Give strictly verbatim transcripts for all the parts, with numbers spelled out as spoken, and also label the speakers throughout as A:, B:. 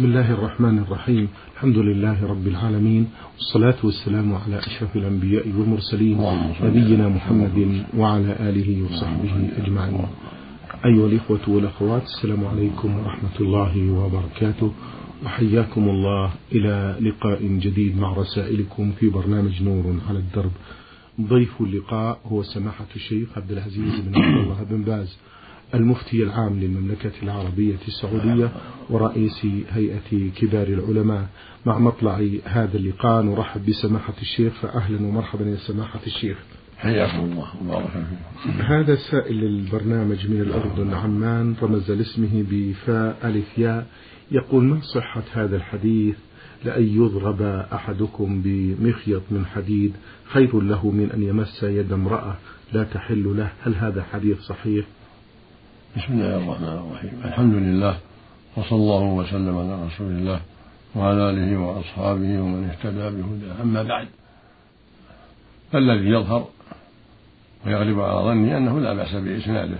A: بسم الله الرحمن الرحيم. الحمد لله رب العالمين، والصلاة والسلام على أشرف الأنبياء والمرسلين نبينا محمد وعلى آله وصحبه أجمعين. أيها الإخوة والأخوات، السلام عليكم ورحمة الله وبركاته، وحياكم الله إلى لقاء جديد مع رسائلكم في برنامج نور على الدرب. ضيف اللقاء هو سماحة الشيخ عبد العزيز بن عبد الله بن باز، المفتي العام للمملكة العربية السعودية ورئيس هيئة كبار العلماء. مع مطلع هذا اللقاء نرحب بسماحة الشيخ، فأهلا ومرحبا يا سماحة الشيخ.
B: حياكم الله وبارك فيكم.
A: هذا سائل البرنامج من الأردن عمان، رمز لاسمه بفاء ألف ياء، يقول: ما صحة هذا الحديث لأن يضرب أحدكم بمخيط من حديد خير له من أن يمس يد امرأة لا تحل له؟ هل هذا حديث صحيح؟
B: بسم الله الرحمن الرحيم. الحمد لله، وصلى الله وسلم على رسول الله وعلى آله وأصحابه ومن اهتدى بهداه. أما بعد، فالذي يظهر ويغلب على ظني أنه لا بأس بإسناده،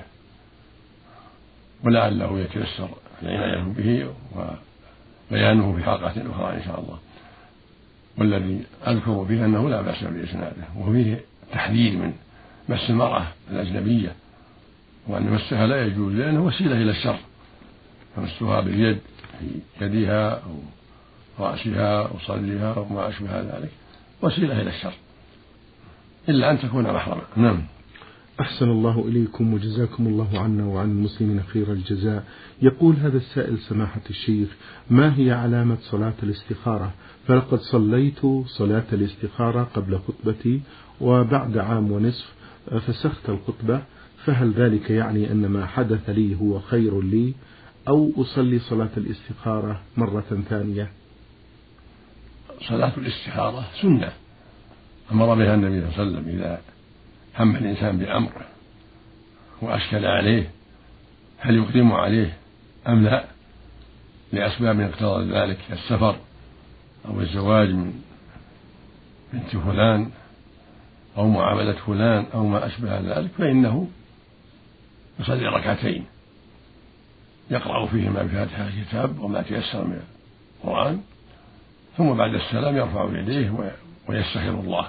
B: ولعله يتيسر العناية به وبيانه في حلقة أخرى إن شاء الله. والذي أذكر فيه أنه لا بأس بإسناده، وفيه تحذير من مس المرأة الأجنبية، وأن مسها لا يجوز لأنه وسيلة إلى الشر، فمسها باليد في يدها أو رأسها أو صدرها أو ما أشبه ذلك وسيلة إلى الشر، إلا أن تكون محرما. نعم.
A: أحسن الله إليكم وجزاكم الله عنا وعن المسلمين خير الجزاء. يقول هذا السائل: سماحة الشيخ، ما هي علامة صلاة الاستخارة؟ فلقد صليت صلاة الاستخارة قبل خطبتي، وبعد عام ونصف فسخت الخطبة، فهل ذلك يعني أن ما حدث لي هو خير لي، أو أصلي صلاة الاستخارة مرة ثانية؟
B: صلاة الاستخارة سنة أمر بها النبي صلى الله عليه وسلم إذا هم الإنسان بأمر وأشكل عليه هل يقدم عليه أم لا، لأسباب اقتضت ذلك كالسفر أو الزواج من بنت فلان أو معاملة فلان أو ما أشبه ذلك، فإنه يصلي ركعتين يقرأ فيهما بفاتحة الكتاب وما تيسر من القرآن، ثم بعد السلام يرفع يديه ويستخير الله،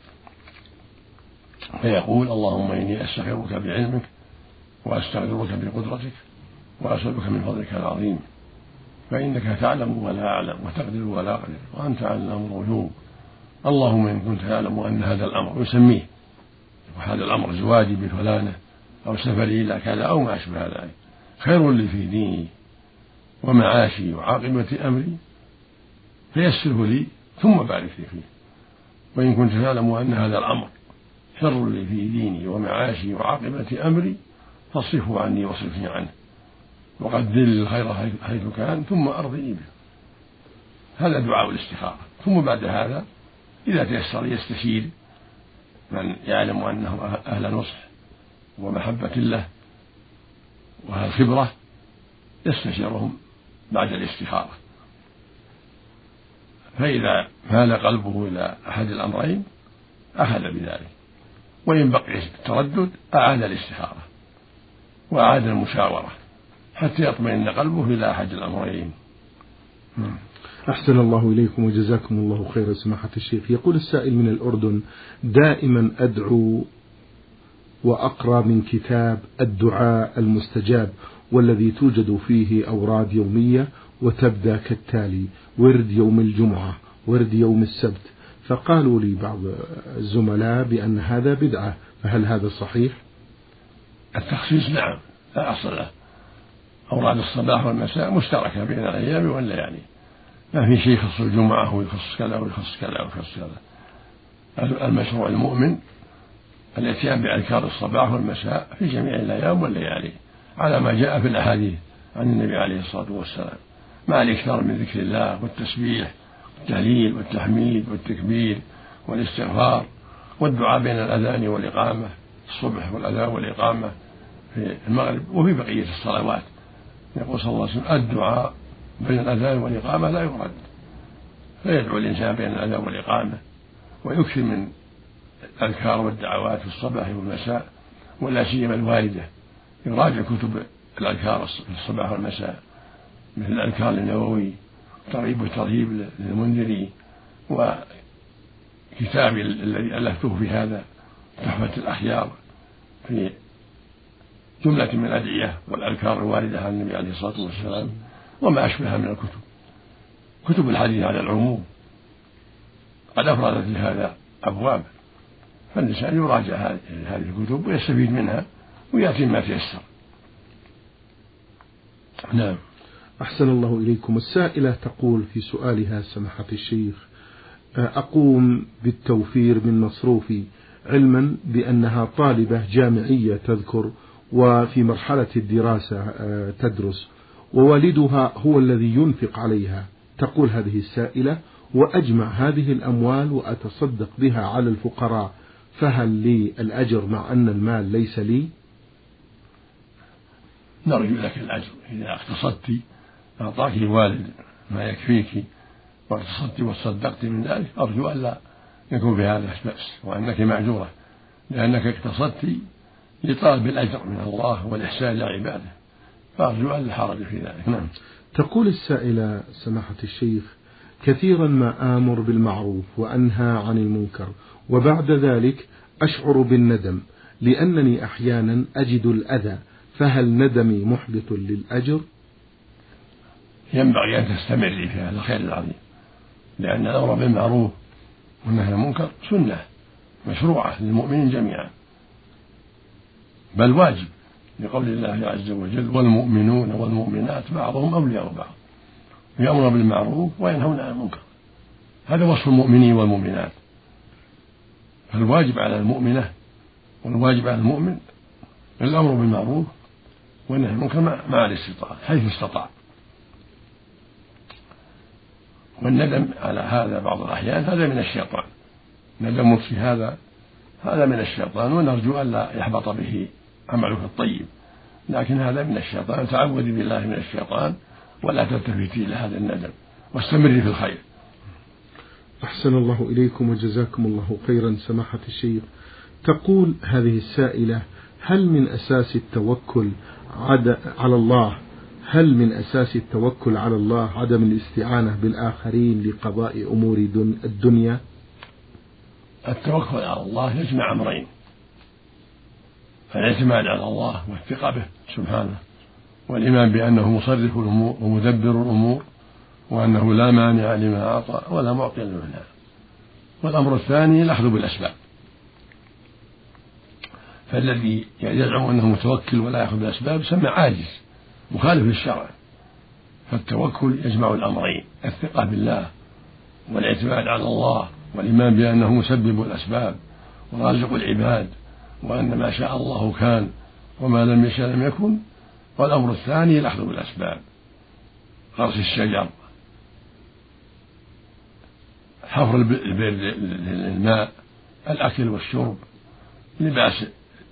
B: فيقول: اللهم إني أستخيرك بعلمك وأستغفرك بقدرتك وأسألك من فضلك العظيم، فإنك تعلم ولا أعلم وتقدر ولا أقدر وأنت علام الغيوب. اللهم إن كنت تعلم أن هذا الأمر، يسميه، وهذا الأمر زواجي بفلانة أو سفري إلى كذا أو ما أشبه ذلك، خير لي في ديني ومعاشي وعاقبة أمري فيسره لي ثم بارك لي فيه. وإن كنت تعلم أن هذا الأمر شر لي في ديني ومعاشي وعاقبة أمري فاصرفه عني واصرفني عنه، وقدر لي الخير حيث كان ثم أرضني به. هذا دعاء الاستخارة. ثم بعد هذا إذا تيسر يستشير من يعلم أنه أهل نصح ومحبة له وأهل خبرة، يستشيرهم بعد الاستخارة، فإذا مال قلبه إلى أحد الأمرين أخذ بذلك، وإن بقي التردد أعاد الاستخارة وأعاد المشاورة حتى يطمئن قلبه إلى أحد الأمرين.
A: أحسن الله إليكم وجزاكم الله خير سماحة الشيخ. يقول السائل من الأردن: دائما أدعو وأقرأ من كتاب الدعاء المستجاب، والذي توجد فيه أوراد يومية وتبدأ كالتالي: ورد يوم الجمعة، ورد يوم السبت، فقالوا لي بعض الزملاء بأن هذا بدعة، فهل هذا صحيح؟
B: التخصيص نعم لا أصل له. أوراد الصباح والمساء مشتركة بين الأيام والليالي، ما في شيء يخص الجمعة ويخص كذا ويخص كذا ويخص كذا. المشروع المؤمن الاتيان بأذكار الصباح والمساء في جميع الأيام والليالي على ما جاء في الأحاديث عن النبي عليه الصلاة والسلام، مع الإكثار من ذكر الله والتسبيح والتهليل والتحميد والتكبير والاستغفار والدعاء بين الأذان والإقامة الصبح والأذان والإقامة في المغرب وفي بقية الصلوات. يقول صلى الله عليه وسلم: الدعاء بين الأذان والإقامة لا يرد، فيدعو الإنسان بين الأذان والإقامة ويكثر من الأذكار والدعوات في الصباح والمساء، ولا سيما الواردة. يراجع كتب الأذكار في الصباح والمساء مثل الأذكار النووي ترغيب وترهيب للمنذري، وكتابي الذي ألفته في هذا تحفة الأخيار في جملة من الأدعية والأذكار الواردة عن النبي عليه الصلاة والسلام، وما أشبهها من الكتب. كتب الحديث على العموم قد أفردت لهذا أبواب، فالإنسان يراجع هذه الكتب ويستفيد منها ويأتي ما تيسر.
A: نعم. أحسن الله إليكم. السائلة تقول في سؤالها سماحة الشيخ: أقوم بالتوفير من مصروفي علما بأنها طالبة جامعية تذكر وفي مرحلة الدراسة تدرس، ووالدها هو الذي ينفق عليها. تقول هذه السائلة: وأجمع هذه الأموال وأتصدق بها على الفقراء، فهل لي الأجر مع أن المال ليس لي؟
B: نرجو لك الأجر إذا اقتصدت أعطاك الوالد ما يكفيك واقتصدت وتصدقت من ذلك، أرجو أن لا يكون بهذا بأس وأنك معجورة، لأنك اقتصدت لطلب الأجر من الله والإحسان لعباده، فأرجو أن لا حرج في ذلك. نعم.
A: تقول السائلة سماحة الشيخ: كثيرا ما آمر بالمعروف وأنهى عن المنكر، وبعد ذلك أشعر بالندم لأنني أحيانا أجد الأذى، فهل ندمي محبط للأجر؟
B: ينبغي أن تستمري في هذا الخير العظيم، لأن الأمر بالمعروف والنهي عن المنكر سنة مشروعة للمؤمنين جميعا، بل واجب، لقول الله عز وجل: والمؤمنون والمؤمنات بعضهم أولياء بعض يأمرون بالمعروف وينهون عن المنكر. هذا وصف المؤمنين والمؤمنات، فالواجب على المؤمنة والواجب على المؤمن الأمر بالمعروف والنهي عن المنكر مع الاستطاعة حيث استطاع. والندم على هذا بعض الأحيان هذا من الشيطان، ندم في هذا هذا من الشيطان، ونرجو أن لا يحبط به عملك الطيب، لكن هذا من الشيطان. تعوذي بالله من الشيطان ولا تلتفتي إلى هذا الندم واستمري في الخير.
A: أحسن الله إليكم وجزاكم الله خيرا سماحة الشيخ. تقول هذه السائلة: هل من أساس التوكل على الله هل من أساس التوكل على الله عدم الاستعانة بالآخرين لقضاء أمور الدنيا؟
B: التوكل على الله يجمع أمرين: الاعتماد على الله والثقة به سبحانه، والإيمان بأنه مصرف الأمور ومدبر الأمور، وأنه لا مانع لما أعطى ولا معطي لما منع. والأمر الثاني الأخذ بالأسباب، فالذي يزعم أنه متوكل ولا يأخذ بالأسباب يسمى عاجز مخالف للشرع. فالتوكل يجمع الأمرين: الثقة بالله والاعتماد على الله والإيمان بأنه مسبب الأسباب ورازق العباد، وأن ما شاء الله كان وما لم يشاء لم يكن. والأمر الثاني الأخذ بالأسباب: غرس الشجر، حفر البئر للماء، الأكل والشرب، لباس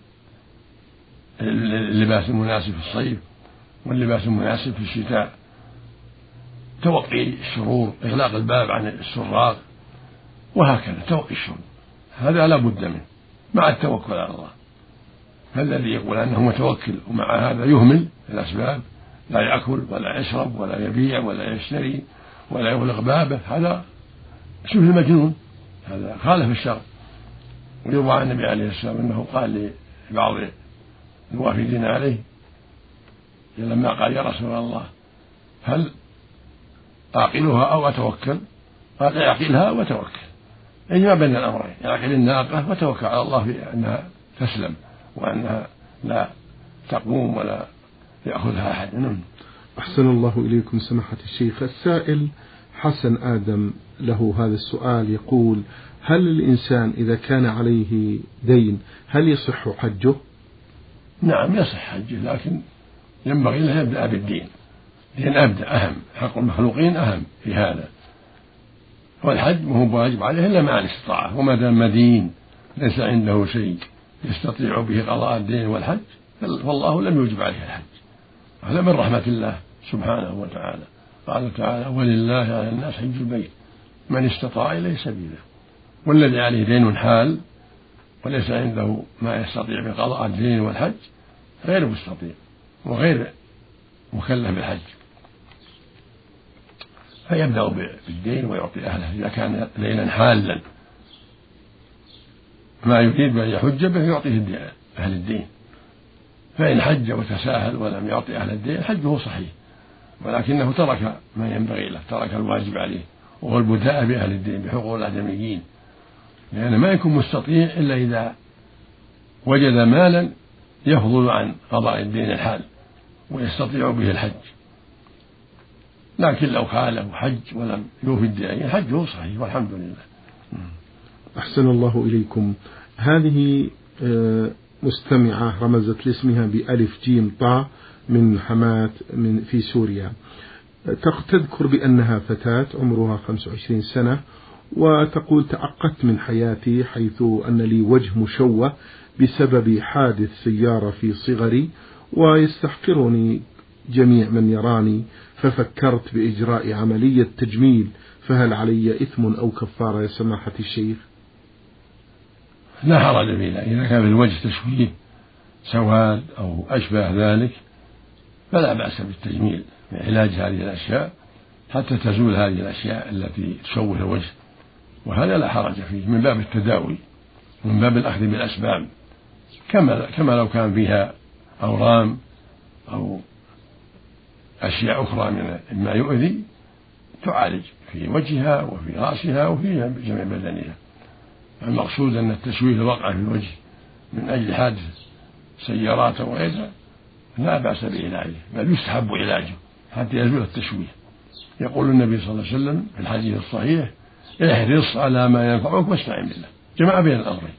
B: اللباس المناسب في الصيف واللباس المناسب في الشتاء، توقي الشرور، إغلاق الباب عن السراق، وهكذا توقي الشرور. هذا لا بد منه مع التوكل على الله. فالذي يقول أنه متوكل ومع هذا يهمل الأسباب، لا يأكل ولا يشرب ولا يبيع ولا يشتري ولا يغلق بابه، هذا شبه مجنون، هذا خالف الشرع. ويروى عن النبي عليه السلام أنه قال لبعض الوافدين عليه لما قال: يا رسول الله هل أعقلها أو أتوكل؟ قال: اعقلها وتوكل، اجمع بين الأمرين: اعقل الناقة وتوكل على الله في أنها تسلم وأنها لا تقوم ولا يأخذها أحد. نعم.
A: أحسن الله إليكم سماحة الشيخ. السائل حسن آدم له هذا السؤال، يقول: هل الإنسان إذا كان عليه دين هل يصح حجه؟
B: نعم يصح حجه، لكن ينبغي له يبدأ بالدين، لأن أبدأ أهم، حق المخلوقين أهم في هذا. والحج ما هو واجب عليه إلا مع الاستطاعة، وما دام مدين ليس عنده شيء يستطيع به قضاء الدين والحج فالله لم يوجب عليه الحج. هذا من رحمة الله سبحانه وتعالى. قال تعالى: ولله على الناس حج البيت من استطاع إليه سبيلا. والذي عليه دين حال وليس عنده ما يستطيع بقضاء الدين والحج غير مستطيع وغير مكلف بالحج. فيبدأ بالدين ويعطي أهله إذا كان دينا حالا ما يريد أن يحج به يعطيه أهل الدين. فإن حج وتساهل ولم يعطي أهل الدين حجه صحيح، ولكنه ترك ما ينبغي له، ترك الواجب عليه وهو البداء بأهل الدين بحقوق الآدميين، لأنه ما يكون مستطيع إلا إذا وجد مالا يفضل عن قضاء الدين الحال ويستطيع به الحج. لكن لو خالف حج ولم يوفي الدين حجه صحيح والحمد لله.
A: أحسن الله إليكم. هذه مستمعة رمزت لاسمها بألف جيم طاء من حماة من في سوريا، تذكر بأنها فتاة عمرها خمس وعشرين سنة، وتقول: تعقدت من حياتي حيث أن لي وجه مشوه بسبب حادث سيارة في صغري، ويستحقرني جميع من يراني، ففكرت بإجراء عملية تجميل، فهل علي إثم أو كفارة يا سماحة الشيخ؟
B: لا حرج فيه إذا كان في الوجه تشويه سواد أو أشبه ذلك فلا بأس بالتجميل بعلاج هذه الأشياء حتى تزول هذه الأشياء التي تشوه الوجه، وهذا لا حرج فيه من باب التداوي ومن باب الأخذ بالأسباب، كما كما لو كان فيها أورام أو أشياء أخرى من ما يؤذي تعالج في وجهها وفي رأسها وفي جميع بدنها. المقصود أن التشويه الواقع في الوجه من أجل حادث سيارات وغيرها لا بأس بعلاجه، بل يستحب علاجه حتى يزول التشويه. يقول النبي صلى الله عليه وسلم في الحديث الصحيح: احرص على ما ينفعك واستعن بالله. جمع بين الأمرين،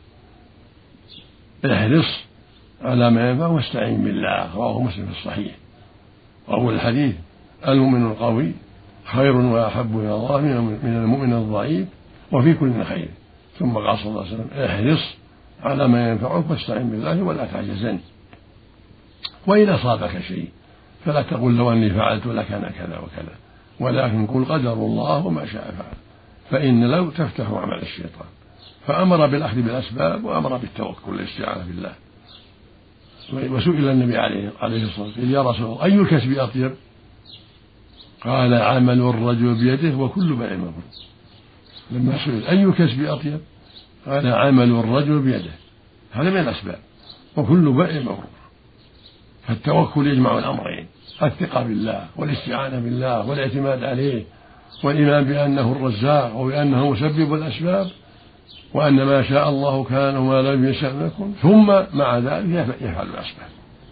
B: احرص على ما ينفعك واستعن بالله، رواه مسلم في الصحيح. وأول الحديث: المؤمن القوي خير وأحب إلى الله من المؤمن الضعيف وفي كل خير. ثم قال صلى الله عليه وسلم: احرص على ما ينفعك واستعن بالله ولا تعجزن. وإن أصابك شيء فلا تقل لو أني فعلت لكان كذا وكذا، ولكن قل قدر الله وما شاء فعل، فإن لو تفتح عمل الشيطان. فأمر بالأخذ بالأسباب وأمر بالتوكل والاستعانة بالله. وسئل النبي عليه الصلاة والسلام: يا رسول الله أي الكسب أطيب؟ قال: عمل الرجل بيده وكل بيع مبرور. لما سئل أي الكسب أطيب قال: عمل الرجل بيده. هذا من الأسباب، وكل بيع مبرور. فالتوكل يجمع الأمرين: الثقة بالله والاستعانة بالله والاعتماد عليه والإيمان بأنه الرزاق وبأنه مسبب الأسباب، وأن ما شاء الله كان وما لم يشأ لم يكن، ثم مع ذلك يفعل الأسباب،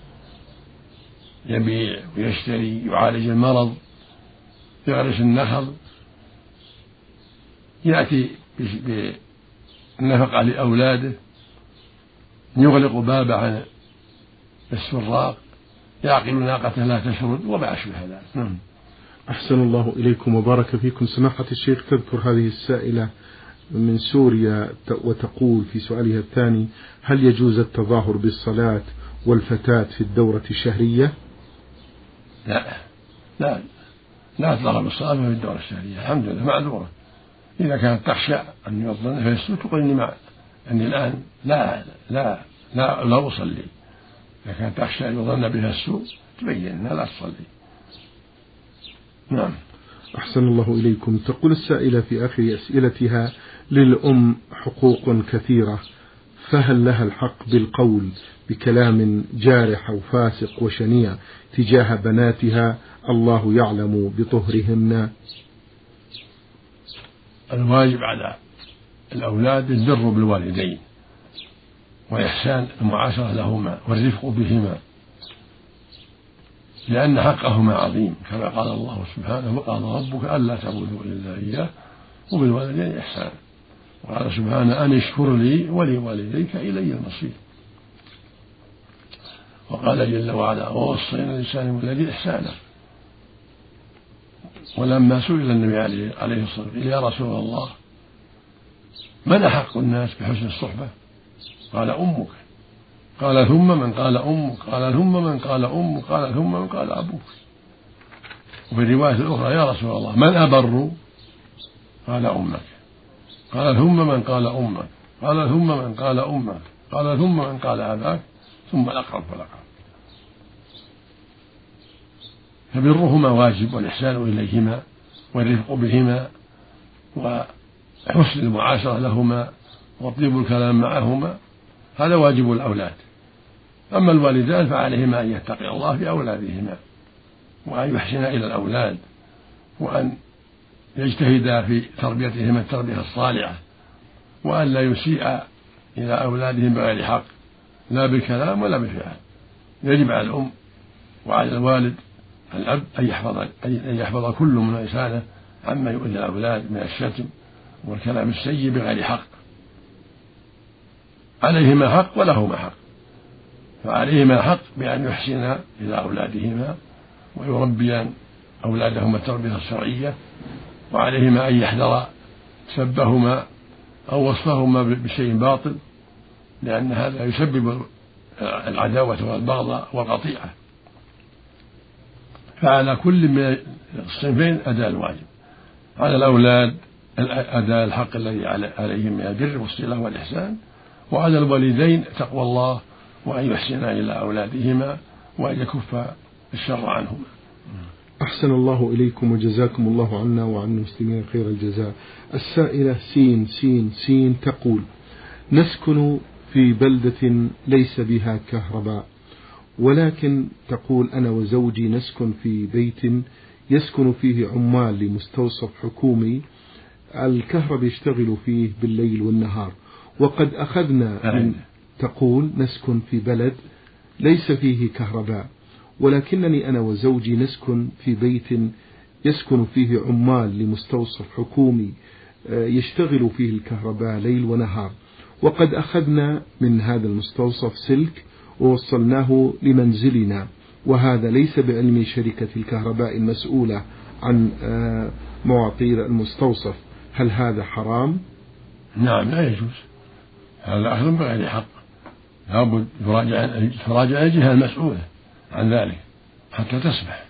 B: يبيع ويشتري، يعالج المرض، يغرس النخل، يأتي بالنفقة لأولاده، يغلق بابه عن السراق، يعقل ناقته لا تشرد وما أشبه ذلك.
A: أحسن الله إليكم وبارك فيكم. سماحة الشيخ تذكر هذه السائلة من سوريا وتقول في سؤالها الثاني: هل يجوز التظاهر بالصلاة والفتاة في الدورة الشهرية؟
B: لا لا لا تظاهر بالصلاة في الدورة الشهرية، الحمد لله معذورة. إذا كانت تخشى أن يظن فيسوء تقول إني مع أني الآن لا لا لا لا أصلي. إذا كانت تخشى أن يظن بها السوء تبين أنها لا تصلي. نعم.
A: أحسن الله إليكم. تقول السائلة في آخر أسئلتها: للأم حقوق كثيرة، فهل لها الحق بالقول بكلام جارح أو فاسق وشنيع تجاه بناتها الله يعلم بطهرهن؟
B: الواجب على الأولاد البر بالوالدين وإحسان المعاشرة لهما والرفق بهما، لأن حقهما عظيم، كما قال الله سبحانه: وقال ربك ألا تعبدوا إلا إياه وبالوالدين إحسانا. وقال سبحانه: أن اشكر لي ولوالديك إلي المصير. وقال جل وعلا: ووصينا الإنسان والذي إحسانا. ولما سئل النبي عليه الصلاة والسلام: يا رسول الله من أحق الناس بحسن الصحبة؟ قال: أمك. قال: ثم من؟ قال: أمك. قال: ثم من؟ قال: أمك. قال: ثم من؟ قال: أبوك. وفي الرواية الأخرى: يا رسول الله من أبر؟ قال: أمك. قال: ثم من؟ قال: أمك. قال: ثم من؟ قال: أمك. قال: ثم من؟ قال: أباك. ثم الأقرب فالأقرب. فبرهما واجب والإحسان إليهما والرفق بهما وحسن المعاشرة لهما وطيب الكلام معهما، هذا واجب الأولاد. أما الوالدان فعليهما أن يتقي الله في أولادهما وأن يحسنا إلى الأولاد وأن يجتهدا في تربيتهم التربية الصالحة وأن لا يسيء إلى أولادهم بغير حق لا بالكلام ولا بالفعل. يجب على الأم وعلى الوالد الأب أن يحفظ أن يحفظ كل من لسانه عما يؤذي الأولاد من الشتم والكلام السيء بغير حق. عليهما حق ولهما حق، فعليهما حق بأن يحسنا إلى أولادهما ويربيان أولادهما التربية الشرعية، وعليهما أن يحذر سبهما أو وصفهما بشيء باطل، لأن هذا يسبب العداوة والبغضاء والقطيعة. فعلى كل من الصنفين أداء الواجب. على الأولاد أداء الحق الذي عليهم من البر والصلة والإحسان، وعلى الوالدين تقوى الله وأن يحسنا إلى أولادهما وأن يكف الشر عنهما.
A: أحسن الله إليكم وجزاكم الله عنا وعن المسلمين خير الجزاء. السائلة سين سين سين تقول: نسكن في بلدة ليس بها كهرباء، ولكن تقول أنا وزوجي نسكن في بيت يسكن فيه عمال لمستوصف حكومي، الكهرباء يشتغل فيه بالليل والنهار، وقد أخذنا من تقول نسكن في بلد ليس فيه كهرباء، ولكنني أنا وزوجي نسكن في بيت يسكن فيه عمال لمستوصف حكومي يشتغل فيه الكهرباء ليل ونهار، وقد أخذنا من هذا المستوصف سلك ووصلناه لمنزلنا، وهذا ليس بعلم شركة الكهرباء المسؤولة عن مواطير المستوصف، هل هذا حرام؟
B: نعم لا يجوز، هذا أخذ بغير حق، لابد تراجع الجهة المسؤولة عن ذلك حتى تسمح.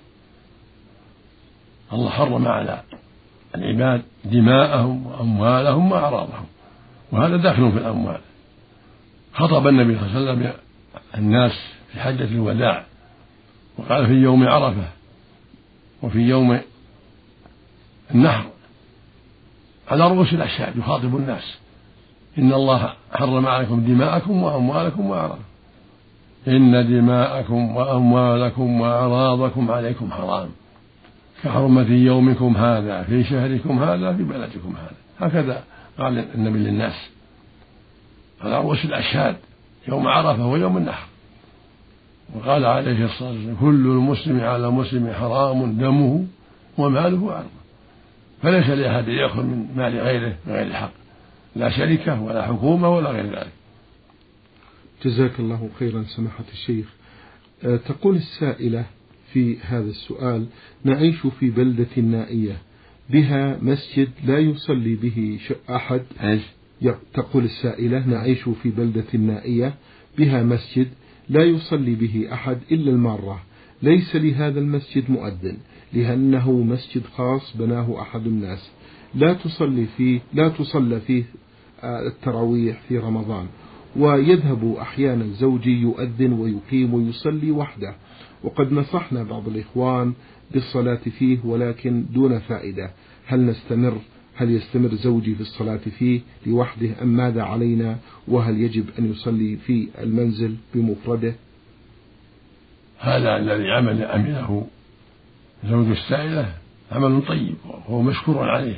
B: الله حرم على العباد دماءهم وأموالهم وأعراضهم، وهذا داخل في الأموال. خطب النبي صلى الله عليه وسلم الناس في حجة الوداع وقال في يوم عرفة وفي يوم النحر على رؤوس الأشهاد يخاطب الناس: إن الله حرم عليكم دماءكم وأموالكم وأعراضكم، إن دماءكم وأموالكم وأعراضكم عليكم حرام كحرمة يومكم هذا في شهركم هذا في بلدكم هذا. هكذا قال النبي للناس على رؤوس الأشهاد يوم عرفة ويوم النحر. وقال عليه الصلاة والسلام: كل المسلم على مسلم حرام دمه وماله وعرضه، فليس لأحد يأخذ من مال غيره بغير حق، لا شركة ولا حكومة ولا غير ذلك.
A: جزاك الله خيرا سماحة الشيخ. أه تقول السائلة في هذا السؤال: نعيش في بلدة نائية بها مسجد لا يصلي به أحد. تقول السائلة: نعيش في بلدة نائية بها مسجد لا يصلي به أحد إلا المارة، ليس لهذا المسجد مؤذن لأنه مسجد خاص بناه أحد الناس، لا تصلي فيه لا تصلى فيه التراويح في رمضان، ويذهب أحيانا زوجي يؤذن ويقيم ويصلي وحده، وقد نصحنا بعض الإخوان بالصلاة فيه ولكن دون فائدة. هل نستمر هل يستمر زوجي في الصلاة فيه لوحده أم ماذا علينا؟ وهل يجب أن يصلي في المنزل بمفرده؟
B: هذا الذي عمل عمله زوج السائلة عمل طيب وهو مشكور عليه،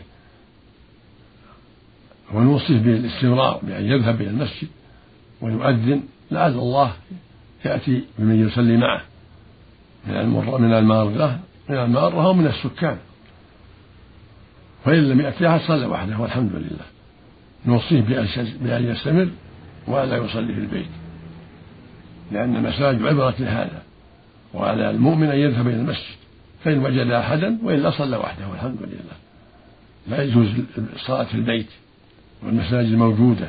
B: ونوصيه بالاستمرار بأن يذهب إلى المسجد ويؤذن لعل الله يأتي بمن يصلي معه من المرة من المارة من المارة ومن السكان، فإن لم يأتي أحد صلى وحده والحمد لله. نوصيه بأن يستمر ولا يصلي في البيت، لأن المساجد عبرة لهذا، وعلى المؤمن أن يذهب إلى المسجد فإن وجد أحدا، وإلا صلى وحده والحمد لله. لا يجوز الصلاة في البيت والمساجد موجودة،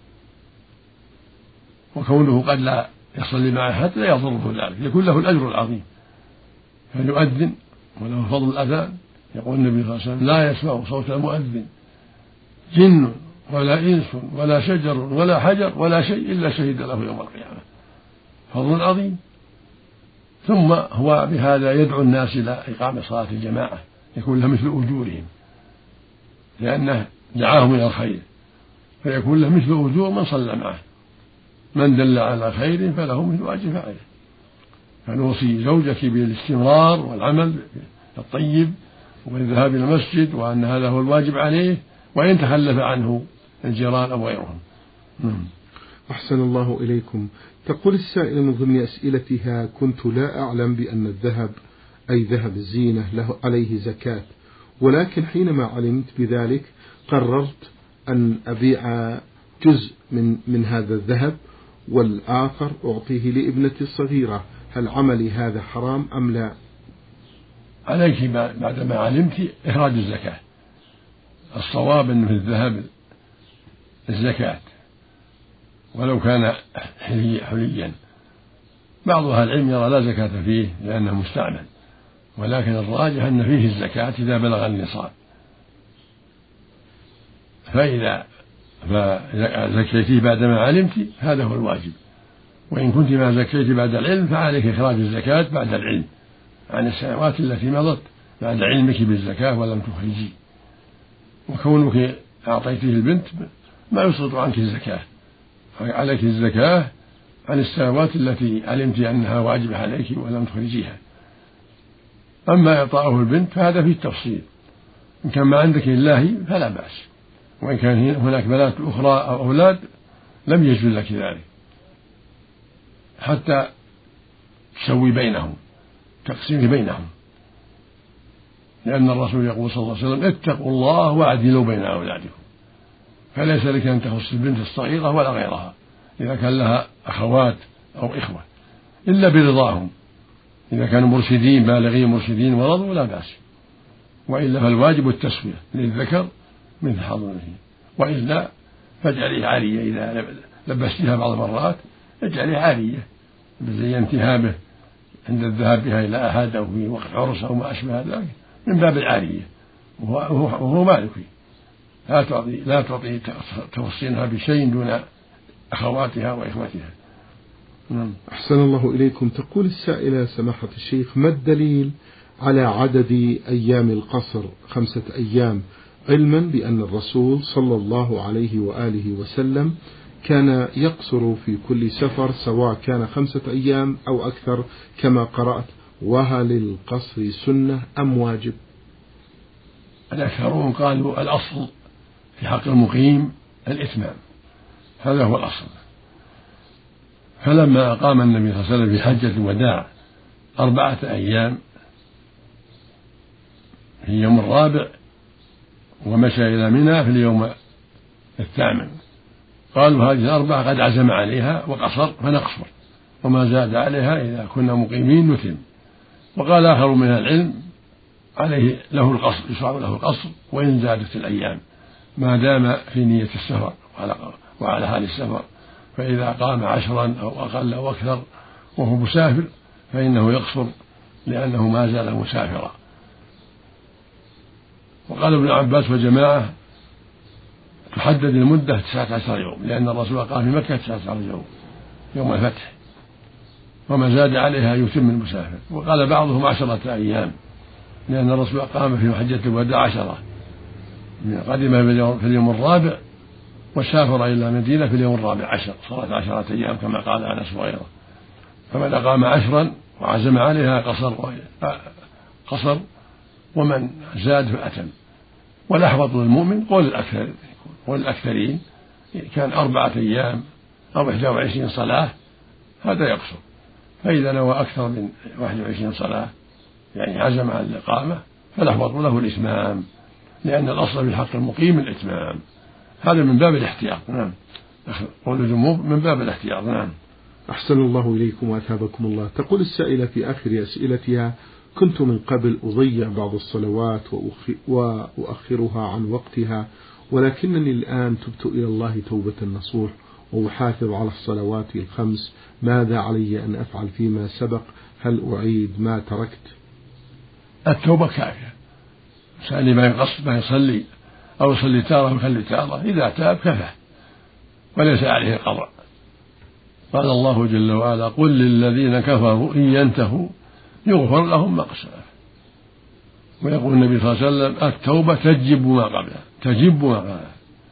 B: وكونه قد لا يصلي مع أحد لا يضره ذلك، يكون له الأجر العظيم، فيؤذن وله فضل الأذان. يقول النبي صلى الله عليه وسلم: لا يسمع صوت المؤذن جن ولا إنس ولا شجر ولا حجر ولا شيء إلا شهد له يوم القيامة، فضل عظيم. ثم هو بهذا يدعو الناس إلى إقامة صلاة الجماعة يكون له مثل أجورهم، لأنه دعاهم إلى الخير، فيكون له مثل أجور من صلى معه. من دل على خير فله مثل أجر فاعله. فنوصي زوجك بالاستمرار والعمل الطيب والذهاب إلى المسجد، وأن هذا هو الواجب عليه، وإن تخلف عنه الجيران أو غيرهم.
A: أحسن الله إليكم. تقول السائل من ضمن أسئلتها: كنت لا أعلم بأن الذهب أي ذهب الزينة له عليه زكاة، ولكن حينما علمت بذلك قررت أن أبيع جزء من, من هذا الذهب والآخر أعطيه لابنتي الصغيرة، هل عملي هذا حرام أم لا؟
B: عليك بعدما علمت إخراج الزكاة. الصواب أنه في الذهب الزكاة ولو كان حليا. بعض أهل العلم يرى لا زكاة فيه لأنه مستعمل، ولكن الراجح أن فيه الزكاة إذا بلغ النصاب. فإذا فزكيتيه بعدما علمت هذا هو الواجب، وإن كنت ما زكيت بعد العلم فعليك إخراج الزكاة بعد العلم عن السنوات التي مضت بعد علمك بالزكاة ولم تخرجي. وكونك أعطيته البنت ما يسقط عنك الزكاة، عليك الزكاة عن السنوات التي علمت أنها واجبة عليك ولم تخرجيها. أما إعطاؤه البنت فهذا فيه التفصيل، إن كان ما عندك إلا فلا بأس، وإن كان هناك بنات أخرى أو أولاد لم يجوز لك ذلك حتى تسوي بينهم، تقسيم بينهم، لأن الرسول يقول صلى الله عليه وسلم: اتقوا الله واعدلوا بين أولادكم. فليس لك أن تخص البنت الصغيرة ولا غيرها إذا كان لها أخوات أو إخوة إلا برضاهم، إذا كانوا مرشدين بالغين مرشدين ورضوا لا بأس، وإلا فالواجب التسوية للذكر مثل حظ الأنثيين، وإلا فاجعليه عارية. إذا لبستها بعض المرات اجعليه عارية زي انتهابه عند الذهاب بها إلى أحد أو في وقت عرس أو ما أشبه ذلك من باب العارية، وهو, وهو مالكي. لا تعطي لا تعطي توصينها بشيء دون أخواتها وإخوتها.
A: أحسن الله إليكم. تقول السائلة: سماحة الشيخ، ما الدليل على عدد أيام القصر خمسة أيام، علما بأن الرسول صلى الله عليه وآله وسلم كان يقصر في كل سفر سواء كان خمسة أيام أو أكثر كما قرأت، وهل القصر سنة أم واجب؟
B: الأكثرون قالوا الأصل في حق المقيم الإتمام، هذا هو الأصل. فلما أقام النبي صلى الله عليه وسلم في حجة الوداع أربعة أيام في يوم الرابع ومشى إلى منى في اليوم الثامن، قالوا هذه الأربعة قد عزم عليها وقصر فنقصر، وما زاد عليها إذا كنا مقيمين نتم. وقال آخر من العلم عليه له القصر، يشرع له القصر وإن زادت الأيام ما دام في نية السفر وعلى حال السفر، فإذا قام عشرا أو أقل أو أكثر وهو مسافر فإنه يقصر لأنه ما زال مسافرا. وقال ابن عباس وجماعة تحدد المدة تسعة عشر يوم، لأن الرسول قام في مكة تسعة عشر يوم يوم الفتح، وما زاد عليها يتم المسافر. وقال بعضهم عشرة أيام، لأن الرسول قام في حجة الوداع عشرة، قدم في اليوم الرابع وسافر إلى المدينة في اليوم الرابع عشر، صارت عشرة أيام كما قال أنس وغيره. فمن أقام عشرا وعزم عليها قصر قصر، ومن زاد فأتم. والأحوط للمؤمن قول الأكثر قول الأكثرين كان أربعة أيام أو إحدى وعشرين صلاة هذا يقصر، فإذا نوى أكثر من واحد وعشرين صلاة يعني عزم على الإقامة فالأحوط له الإتمام، لأن الأصل في حق المقيم الإتمام، هذا من باب الاحتياط. نعم، قول الجمهور من باب الاحتياط. نعم.
A: أحسن الله إليكم وأثابكم الله. تقول السائلة في آخر أسئلتها: كنت من قبل أضيع بعض الصلوات وأؤخرها عن وقتها، ولكنني الآن تبت إلى الله توبة نصوح وأحافظ على الصلوات الخمس، ماذا علي أن أفعل فيما سبق؟ هل أعيد ما تركت؟
B: التوبة كافية، سألي ما يقص ما يصلي أو يصلي تارة ويخلي تارة، إذا تاب كفى وليس عليه قضاء. قال الله جل وعلا: قل للذين كفروا إن ينتهوا يغفر لهم ما قد سلف ويقول النبي صلى الله عليه وسلم التوبة تجب ما قبلها، تجب ما قبلها.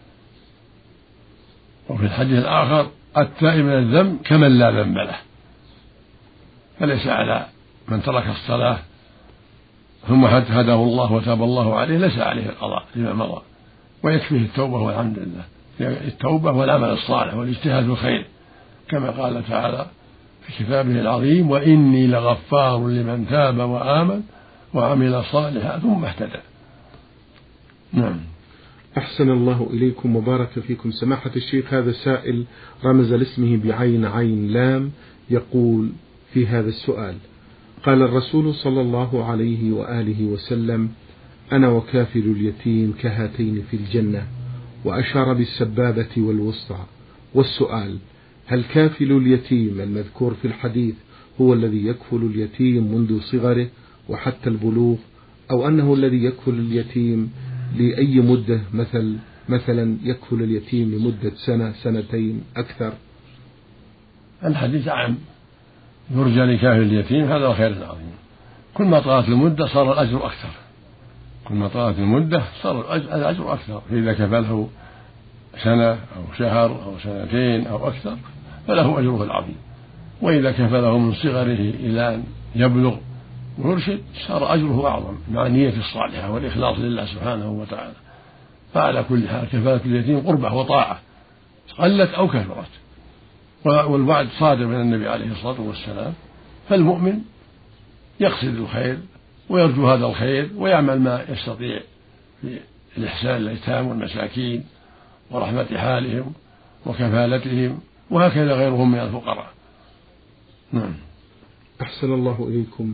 B: وفي الحديث الآخر التائب من الذنب كمن لا ذنب له. فليس على من ترك الصلاة ثم هداه الله وتاب الله عليه ليس عليه القضاء لما مضى، ويكفيه التوبة والحمد لله، التوبة والعمل الصالح والاجتهاد في الخير، كما قال تعالى في كتابه العظيم وإني لغفار لمن تاب وآمن وعمل صالحا ثم اهتدى. نعم.
A: أحسن الله إليكم وبارك فيكم سماحة الشيخ. هذا سائل رمز لاسمه بعين عين لام، يقول في هذا السؤال: قال الرسول صلى الله عليه وآله وسلم أنا وكافل اليتيم كهاتين في الجنة، وأشار بالسبابة والوسطى. والسؤال: هل كافل اليتيم المذكور في الحديث هو الذي يكفل اليتيم منذ صغره وحتى البلوغ، أو أنه الذي يكفل اليتيم لأي مدة، مثل مثلا يكفل اليتيم لمدة سنة سنتين أكثر؟
B: الحديث عام، يرجى لكافل اليتيم هذا خير العظيم. كل ما طالت المدة صار الأجر أكثر، كل ما طالت المدة صار الأجر أكثر. فإذا كفله سنة أو شهر أو سنتين أو أكثر فله أجره العظيم، وإذا كفله من صغره إلى أن يبلغ ويرشد صار أجره أعظم مع النية الصالحة والإخلاص لله سبحانه وتعالى. فعلى كل حال كفالة اليتيم قربة وطاعة قلت أو كثرت، والوعد صادر من النبي عليه الصلاة والسلام. فالمؤمن يقصد الخير ويرجو هذا الخير ويعمل ما يستطيع في الإحسان للأيتام والمساكين ورحمة حالهم وكفالتهم، وهكذا غيرهم من الفقراء. نعم.
A: أحسن الله إليكم.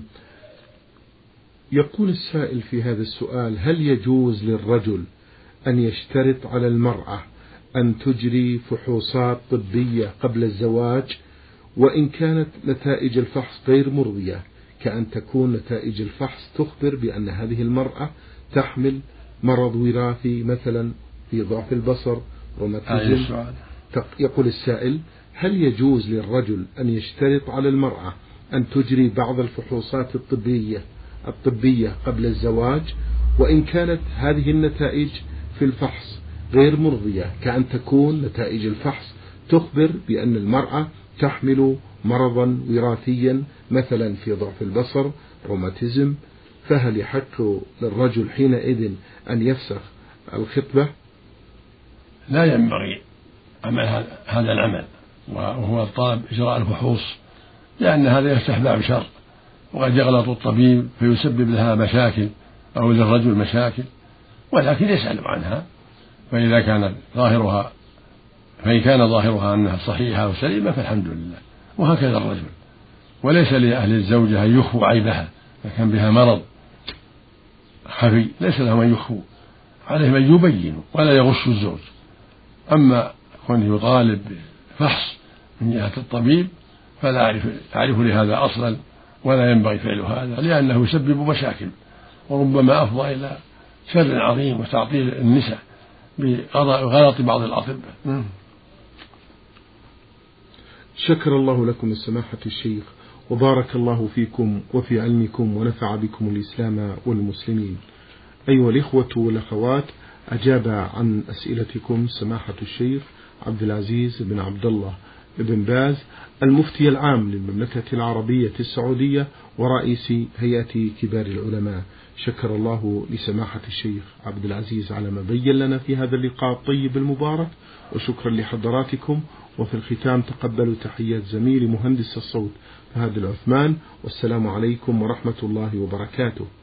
A: يقول السائل في هذا السؤال: هل يجوز للرجل أن يشترط على المرأة أن تجري فحوصات طبية قبل الزواج وإن كانت نتائج الفحص غير مرضية، كأن تكون نتائج الفحص تخبر بأن هذه المرأة تحمل مرض وراثي مثلا في ضعف البصر روماتيزم؟ يقول السائل: هل يجوز للرجل أن يشترط على المرأة أن تجري بعض الفحوصات الطبية الطبية قبل الزواج وإن كانت هذه النتائج في الفحص غير مرضية، كأن تكون نتائج الفحص تخبر بأن المرأة تحمل مرضا وراثيا مثلا في ضعف البصر روماتيزم؟ فهل يحق للرجل حينئذ أن يفسخ الخطبة؟
B: لا ينبغي عمل هذا العمل وهو الطلب إجراء الفحوص، لأن هذا يفتح باب شر، وقد يغلط الطبيب فيسبب لها مشاكل أو للرجل مشاكل، ولكن يسأل عنها. فإذا كان ظاهرها فإن كان ظاهرها أنها صحيحة وسليمة فالحمد لله، وهكذا الرجل. وليس لأهل الزوجة أن يخفوا عيبها، إذا كان بها مرض خفي ليس لهم أن يخفوا، عليهم أن يبينوا ولا يغش الزوج. أما كونه يطالب بفحص من جهة الطبيب فلا أعرف, أعرف لهذا أصلا، ولا ينبغي فعل هذا، لأنه يسبب مشاكل وربما أفضى إلى شر عظيم وتعطيل النساء بغلط بعض الأطباء.
A: شكر الله لكم سماحة الشيخ، وبارك الله فيكم وفي علمكم ونفع بكم الإسلام والمسلمين. أيها الإخوة والأخوات، أجاب عن أسئلتكم سماحة الشيخ عبد العزيز بن عبد الله بن باز، المفتي العام للمملكة العربية السعودية ورئيس هيئة كبار العلماء. شكر الله لسماحة الشيخ عبد العزيز على ما بين لنا في هذا اللقاء الطيب المبارك، وشكرا لحضراتكم. وفي الختام تقبلوا تحيات زميلي مهندس الصوت فهد العثمان، والسلام عليكم ورحمة الله وبركاته.